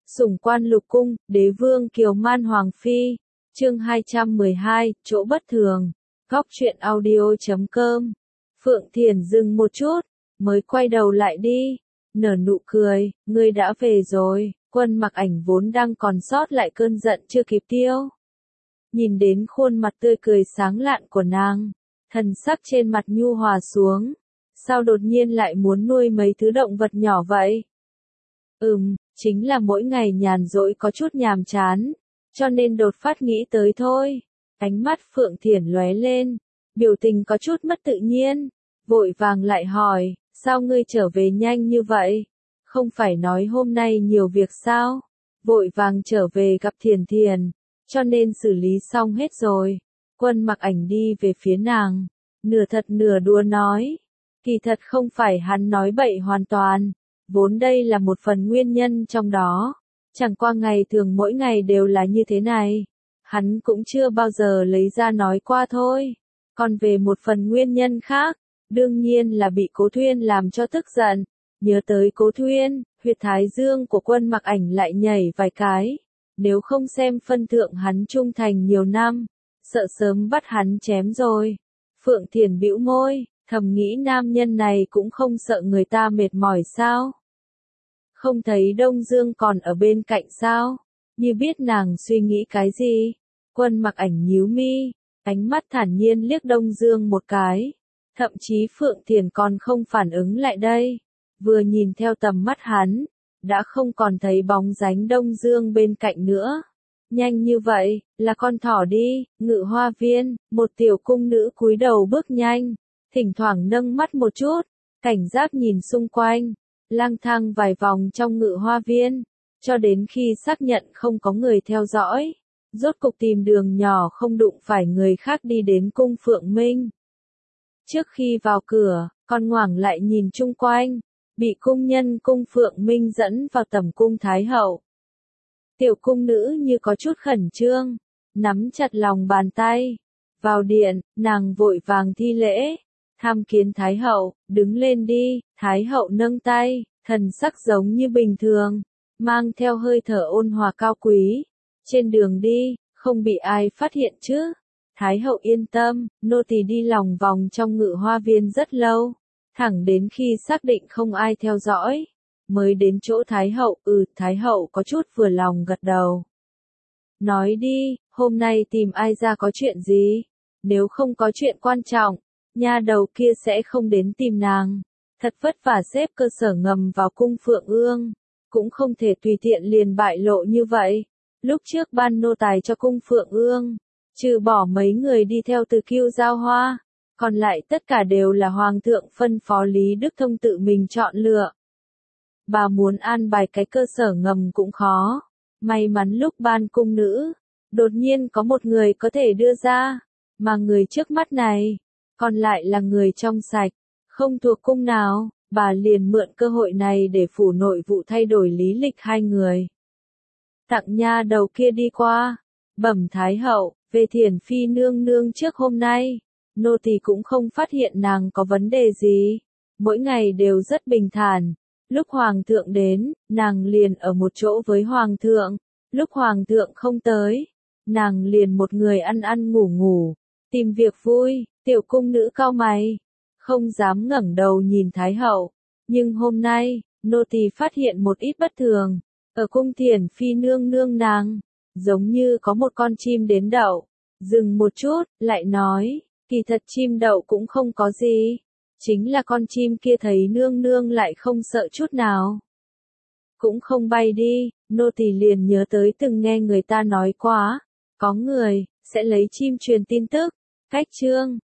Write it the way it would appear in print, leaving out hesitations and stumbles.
Sủng quan lục cung, đế vương kiều man hoàng phi. Chương 212, chỗ bất thường. Góc truyện audio.com. Phượng Thiền dừng một chút, mới quay đầu lại đi, nở nụ cười, ngươi đã về rồi. Quân Mặc Ảnh vốn đang còn sót lại cơn giận chưa kịp tiêu. Nhìn đến khuôn mặt tươi cười sáng lạn của nàng, thần sắc trên mặt nhu hòa xuống. Sao đột nhiên lại muốn nuôi mấy thứ động vật nhỏ vậy? Chính là mỗi ngày nhàn rỗi có chút nhàm chán, cho nên đột phát nghĩ tới thôi. Ánh mắt Phượng Thiển lóe lên, biểu tình có chút mất tự nhiên, vội vàng lại hỏi, sao ngươi trở về nhanh như vậy? Không phải nói hôm nay nhiều việc sao? Vội vàng trở về gặp Thiền Thiền, cho nên xử lý xong hết rồi. Quân Mặc Ảnh đi về phía nàng, nửa thật nửa đùa nói, kỳ thật không phải hắn nói bậy hoàn toàn, vốn đây là một phần nguyên nhân trong đó, chẳng qua ngày thường mỗi ngày đều là như thế này, hắn cũng chưa bao giờ lấy ra nói qua thôi. Còn về một phần nguyên nhân khác, đương nhiên là bị Cố Thuyên làm cho tức giận. Nhớ tới Cố Thuyên, huyệt thái dương của Quân Mặc Ảnh lại nhảy vài cái. Nếu không xem phân thượng hắn trung thành nhiều năm, sợ sớm bắt hắn chém rồi. Phượng Thiền bĩu môi, thầm nghĩ nam nhân này cũng không sợ người ta mệt mỏi sao? Không thấy Đông Dương còn ở bên cạnh sao? Như biết nàng suy nghĩ cái gì? Quân Mặc Ảnh nhíu mi, ánh mắt thản nhiên liếc Đông Dương một cái. Thậm chí Phượng Thiền còn không phản ứng lại đây. Vừa nhìn theo tầm mắt hắn, đã không còn thấy bóng dáng Đông Dương bên cạnh nữa. Nhanh như vậy, là con thỏ đi. Ngự hoa viên, một tiểu cung nữ cúi đầu bước nhanh, thỉnh thoảng nâng mắt một chút, cảnh giác nhìn xung quanh, lang thang vài vòng trong ngự hoa viên, cho đến khi xác nhận không có người theo dõi, rốt cục tìm đường nhỏ không đụng phải người khác đi đến cung Phượng Minh. Trước khi vào cửa, con ngoảnh lại nhìn chung quanh, bị cung nhân cung Phượng Minh dẫn vào tầm cung Thái Hậu. Tiểu cung nữ như có chút khẩn trương, nắm chặt lòng bàn tay. Vào điện, nàng vội vàng thi lễ, tham kiến Thái Hậu, đứng lên đi. Thái Hậu nâng tay, thần sắc giống như bình thường, mang theo hơi thở ôn hòa cao quý. Trên đường đi, không bị ai phát hiện chứ? Thái Hậu yên tâm, nô tỳ đi lòng vòng trong ngự hoa viên rất lâu, thẳng đến khi xác định không ai theo dõi, mới đến chỗ Thái Hậu. Thái Hậu có chút vừa lòng gật đầu. Nói đi, hôm nay tìm ai ra có chuyện gì? Nếu không có chuyện quan trọng, nha đầu kia sẽ không đến tìm nàng. Thật vất vả xếp cơ sở ngầm vào cung Phượng Ương, cũng không thể tùy tiện liền bại lộ như vậy. Lúc trước ban nô tài cho cung Phượng Ương, trừ bỏ mấy người đi theo Từ Kiêu Giao Hoa, còn lại tất cả đều là Hoàng thượng phân phó Lý Đức Thông tự mình chọn lựa. Bà muốn an bài cái cơ sở ngầm cũng khó. May mắn lúc ban cung nữ, đột nhiên có một người có thể đưa ra, mà người trước mắt này, còn lại là người trong sạch, không thuộc cung nào, bà liền mượn cơ hội này để phủ nội vụ thay đổi lý lịch hai người. Tặng nha đầu kia đi qua, bẩm Thái Hậu, về Thiển Phi nương nương trước hôm nay, nô tỳ cũng không phát hiện nàng có vấn đề gì, mỗi ngày đều rất bình thản. Lúc Hoàng thượng đến, nàng liền ở một chỗ với Hoàng thượng, lúc Hoàng thượng không tới, nàng liền một người ăn ăn ngủ ngủ, tìm việc vui. Tiểu cung nữ cau mày, không dám ngẩng đầu nhìn Thái Hậu, nhưng hôm nay, nô tỳ phát hiện một ít bất thường, ở cung Thiển Phi nương nương nàng, giống như có một con chim đến đậu. Dừng một chút, lại nói, kỳ thật chim đậu cũng không có gì, chính là con chim kia thấy nương nương lại không sợ chút nào, cũng không bay đi. Nô tỳ liền nhớ tới từng nghe người ta nói quá, có người sẽ lấy chim truyền tin tức. Cách chương